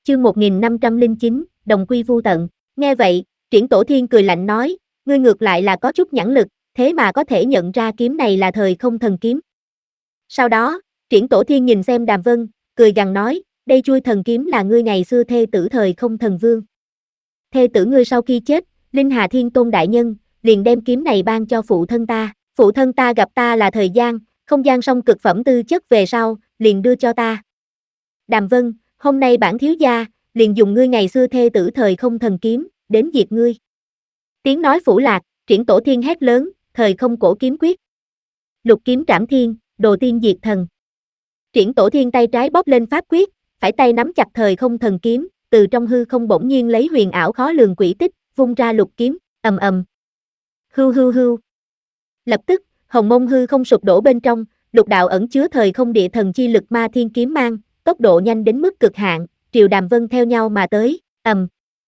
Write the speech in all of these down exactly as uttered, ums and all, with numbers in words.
Chương một nghìn năm trăm lẻ chín, đồng quy vu tận. Nghe vậy, Triển Tổ Thiên cười lạnh nói, ngươi ngược lại là có chút nhãn lực, thế mà có thể nhận ra kiếm này là thời không thần kiếm. Sau đó, Triển Tổ Thiên nhìn xem Đàm Vân, cười gằn nói, đây chui thần kiếm là ngươi ngày xưa thê tử thời không thần vương. Thê tử ngươi sau khi chết, Linh Hà Thiên Tôn đại nhân, liền đem kiếm này ban cho phụ thân ta, phụ thân ta gặp ta là thời gian, không gian song cực phẩm tư chất về sau, liền đưa cho ta. Đàm Vân, hôm nay bản thiếu gia, liền dùng ngươi ngày xưa thê tử thời không thần kiếm, đến diệt ngươi. Tiếng nói phủ lạc, Triển Tổ Thiên hét lớn, thời không cổ kiếm quyết. Lục kiếm trảm thiên, đồ tiên diệt thần. Triển Tổ Thiên tay trái bóp lên pháp quyết, phải tay nắm chặt thời không thần kiếm, từ trong hư không bỗng nhiên lấy huyền ảo khó lường quỷ tích, vung ra lục kiếm, ầm ầm. Hưu hưu hưu. Lập tức, hồng mông hư không sụp đổ bên trong, lục đạo ẩn chứa thời không địa thần chi lực ma thiên kiếm mang, tốc độ nhanh đến mức cực hạn, triều Đàm Vân theo nhau mà tới, ầm.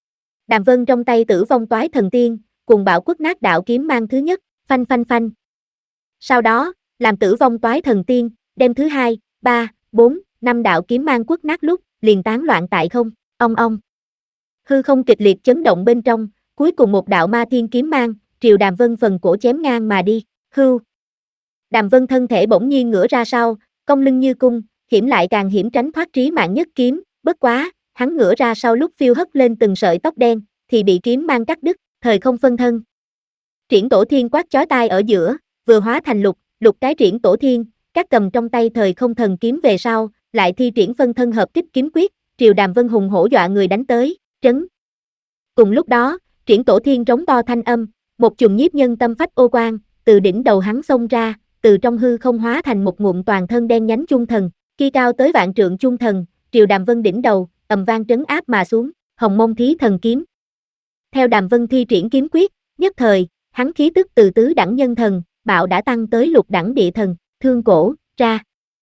Đàm Vân trong tay tử vong toái thần tiên, cùng bạo quất nát đạo kiếm mang thứ nhất, phanh phanh phanh. Sau đó, làm tử vong toái thần tiên, đem thứ hai, ba, bốn, năm đạo kiếm mang quất nát lúc, liền tán loạn tại không, ong ong. Hư không kịch liệt chấn động bên trong, cuối cùng một đạo ma thiên kiếm mang, triều Đàm Vân phần cổ chém ngang mà đi, hưu. Đàm Vân thân thể bỗng nhiên ngửa ra sau, cong lưng như cung, hiểm lại càng hiểm tránh thoát trí mạng nhất kiếm, bất quá, hắn ngửa ra sau lúc phiêu hất lên từng sợi tóc đen, thì bị kiếm mang cắt đứt, thời không phân thân. Triển Tổ Thiên quát chói tai ở giữa, vừa hóa thành lục, lục cái Triển Tổ Thiên, các cầm trong tay thời không thần kiếm về sau, lại thi triển phân thân hợp kích kiếm quyết, triều Đàm Vân hùng hổ dọa người đánh tới, trấn. Cùng lúc đó, Triển Tổ Thiên rống to thanh âm, một chùm nhiếp nhân tâm phách ô quang, từ đỉnh đầu hắn xông ra, từ trong hư không hóa thành một ngụm toàn thân đen nhánh chung thần, kia cao tới vạn trượng chung thần, triều Đàm Vân đỉnh đầu, ầm vang trấn áp mà xuống, hồng mông thí thần kiếm. Theo Đàm Vân thi triển kiếm quyết, nhất thời, hắn khí tức từ tứ đẳng nhân thần, bạo đã tăng tới lục đẳng địa thần, thương cổ, ra.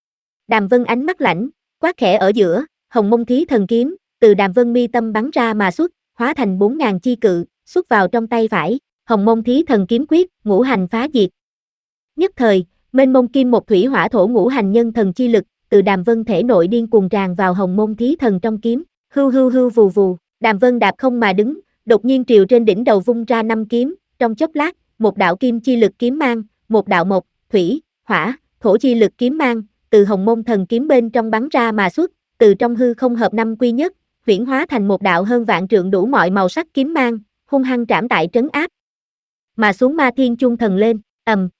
Đàm Vân ánh mắt lãnh, quát khẽ ở giữa, hồng mông thí thần kiếm, từ Đàm Vân mi tâm bắn ra mà xuất, hóa thành bốn ngàn chi cự, xuất vào trong tay phải, hồng mông thí thần kiếm quyết, ngũ hành phá diệt. Nhất thời, mênh mông kim một thủy hỏa thổ ngũ hành nhân thần chi lực, từ Đàm Vân thể nội điên cuồng tràn vào hồng mông thí thần trong kiếm, hưu hưu hưu vù vù, Đàm Vân đạp không mà đứng, đột nhiên triều trên đỉnh đầu vung ra năm kiếm, trong chốc lát, một đạo kim chi lực kiếm mang, một đạo mộc, thủy, hỏa, thổ chi lực kiếm mang, từ hồng mông thần kiếm bên trong bắn ra mà xuất, từ trong hư không hợp năm quy nhất, huyễn hóa thành một đạo hơn vạn trượng đủ mọi màu sắc kiếm mang, hung hăng trảm tại trấn áp. Mà xuống ma thiên chung thần lên, ầm.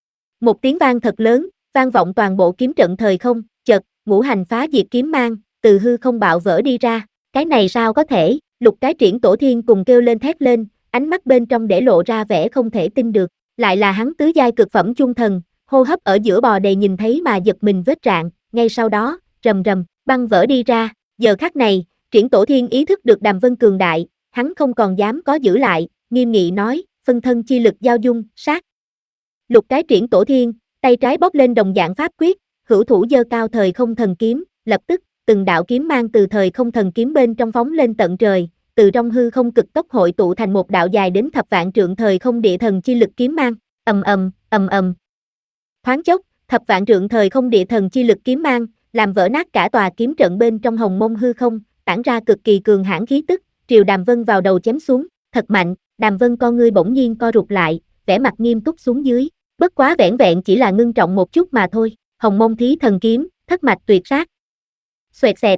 Một tiếng vang thật lớn, vang vọng toàn bộ kiếm trận thời không, chợt, ngũ hành phá diệt kiếm mang, từ hư không bạo vỡ đi ra, cái này sao có thể, lục cái Triển Tổ Thiên cùng kêu lên thét lên, ánh mắt bên trong để lộ ra vẻ không thể tin được, lại là hắn tứ giai cực phẩm chung thần, hô hấp ở giữa bò đầy nhìn thấy mà giật mình vết rạn, ngay sau đó, rầm rầm, băng vỡ đi ra, giờ khắc này, Triển Tổ Thiên ý thức được Đàm Vân cường đại, hắn không còn dám có giữ lại, nghiêm nghị nói, phân thân chi lực giao dung, sát. Lục cái Triển Tổ Thiên, tay trái bóp lên đồng dạng pháp quyết, hữu thủ giơ cao thời không thần kiếm, lập tức, từng đạo kiếm mang từ thời không thần kiếm bên trong phóng lên tận trời, từ trong hư không cực tốc hội tụ thành một đạo dài đến thập vạn trượng thời không địa thần chi lực kiếm mang, ầm ầm, ầm ầm. Thoáng chốc, thập vạn trượng thời không địa thần chi lực kiếm mang, làm vỡ nát cả tòa kiếm trận bên trong hồng mông hư không, tản ra cực kỳ cường hãn khí tức, triều Đàm Vân vào đầu chém xuống, thật mạnh, Đàm Vân con ngươi bỗng nhiên co rụt lại, vẻ mặt nghiêm túc xuống dưới, bất quá vẻn vẹn chỉ là ngưng trọng một chút mà thôi, hồng mông thí thần kiếm, thất mạch tuyệt sát. Xoẹt xẹt.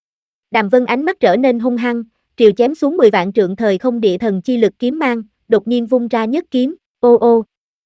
Đàm Vân ánh mắt trở nên hung hăng, triều chém xuống mười vạn trượng thời không địa thần chi lực kiếm mang, đột nhiên vung ra nhất kiếm, ô ô.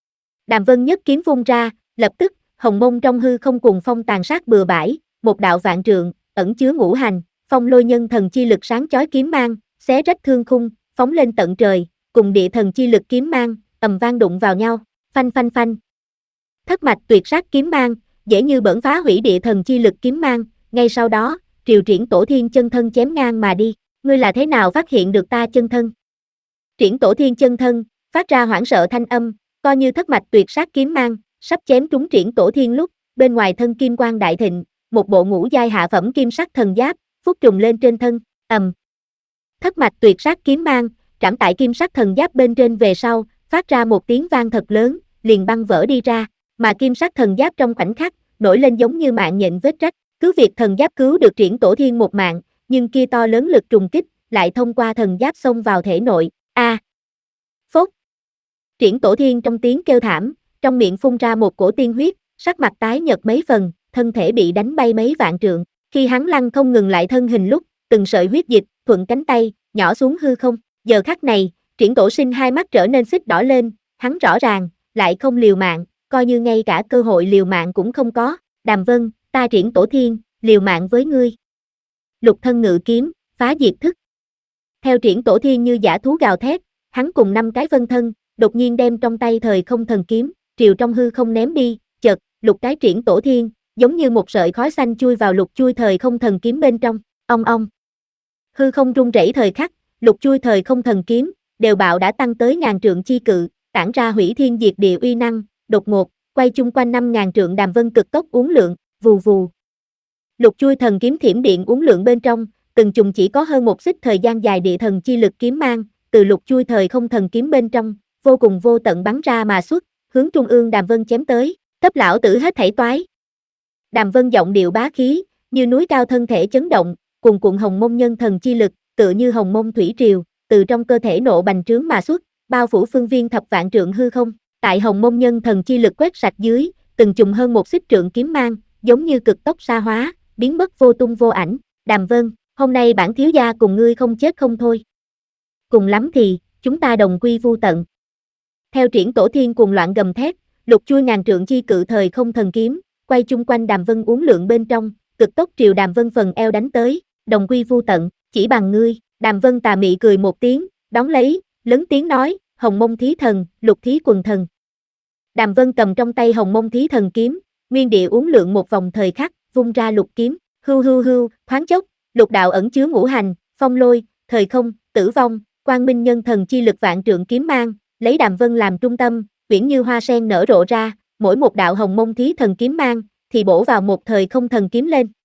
Đàm Vân nhất kiếm vung ra, lập tức, hồng mông trong hư không cùng phong tàn sát bừa bãi, một đạo vạn trượng, ẩn chứa ngũ hành, phong lôi nhân thần chi lực sáng chói kiếm mang, xé rách thương khung, phóng lên tận trời, cùng địa thần chi lực kiếm mang, ầm vang đụng vào nhau, phanh phanh phanh. Thất mạch tuyệt sát kiếm mang, dễ như bỡn phá hủy địa thần chi lực kiếm mang, ngay sau đó, triều Triển Tổ Thiên chân thân chém ngang mà đi, ngươi là thế nào phát hiện được ta chân thân? Triển Tổ Thiên chân thân, phát ra hoảng sợ thanh âm, coi như thất mạch tuyệt sát kiếm mang, sắp chém trúng Triển Tổ Thiên lúc, bên ngoài thân kim quang đại thịnh, một bộ ngũ giai hạ phẩm kim sắc thần giáp, phúc trùng lên trên thân, ầm. Thất mạch tuyệt sát kiếm mang, trảm tại kim sắc thần giáp bên trên về sau, phát ra một tiếng vang thật lớn, liền băng vỡ đi ra, mà kim sắc thần giáp trong khoảnh khắc, nổi lên giống như mạng nhện vết rách, cứ việc thần giáp cứu được Triển Tổ Thiên một mạng, nhưng kia to lớn lực trùng kích, lại thông qua thần giáp xông vào thể nội, a à, phốt. Triển Tổ Thiên trong tiếng kêu thảm, trong miệng phun ra một cổ tiên huyết, sắc mặt tái nhợt mấy phần, thân thể bị đánh bay mấy vạn trượng, khi hắn lăn không ngừng lại thân hình lúc, từng sợi huyết dịch, thuận cánh tay, nhỏ xuống hư không, giờ khắc này, Triển Tổ Sinh hai mắt trở nên xích đỏ lên, hắn rõ ràng, lại không liều mạng, coi như ngay cả cơ hội liều mạng cũng không có, Đàm Vân, ta Triển Tổ Thiên, liều mạng với ngươi. Lục thân ngự kiếm, phá diệt thức. Theo Triển Tổ Thiên như dã thú gào thét, hắn cùng năm cái vân thân, đột nhiên đem trong tay thời không thần kiếm, triều trong hư không ném đi, chợt, lục cái Triển Tổ Thiên, giống như một sợi khói xanh chui vào lục chui thời không thần kiếm bên trong, ong ong. Hư không rung rẩy thời khắc, lục chui thời không thần kiếm, đều bạo đã tăng tới ngàn trượng chi cự, tản ra hủy thiên diệt địa uy năng, đột ngột, quay chung quanh năm ngàn trượng Đàm Vân cực tốc uốn lượn, vù vù. Lục chui thần kiếm thiểm điện uốn lượn bên trong, từng chùm chỉ có hơn một xích thời gian dài địa thần chi lực kiếm mang, từ lục chui thời không thần kiếm bên trong, vô cùng vô tận bắn ra mà xuất, hướng trung ương Đàm Vân chém tới, cấp lão tử hết thảy toái. Đàm Vân giọng điệu bá khí, như núi cao thân thể chấn động, cùng cuộn hồng mông nhân thần chi lực, tựa như hồng mông thủy triều, từ trong cơ thể nộ bành trướng mà xuất, bao phủ phương viên thập vạn trượng hư không, tại hồng mông nhân thần chi lực quét sạch dưới, từng chùm hơn một xích trượng kiếm mang, giống như cực tốc sa hóa, biến mất vô tung vô ảnh. Đàm Vân, hôm nay bản thiếu gia cùng ngươi không chết không thôi. Cùng lắm thì, chúng ta đồng quy vu tận. Theo Triển Tổ Thiên cuồng loạn gầm thét, lục chui ngàn trượng chi cự thời không thần kiếm, quay chung quanh Đàm Vân uốn lượn bên trong, cực tốc triều Đàm Vân phần eo đánh tới, đồng quy vu tận, chỉ bằng ngươi. Đàm Vân tà mị cười một tiếng, đón lấy, lớn tiếng nói, hồng mông thí thần, lục thí quần thần. Đàm Vân cầm trong tay hồng mông thí thần kiếm, nguyên địa uốn lượn một vòng thời khắc, vung ra lục kiếm, hưu hưu hưu, thoáng chốc, lục đạo ẩn chứa ngũ hành, phong lôi, thời không, tử vong, quang minh nhân thần chi lực vạn trượng kiếm mang, lấy Đàm Vân làm trung tâm, uyển như hoa sen nở rộ ra, mỗi một đạo hồng mông thí thần kiếm mang, thì bổ vào một thời không thần kiếm lên.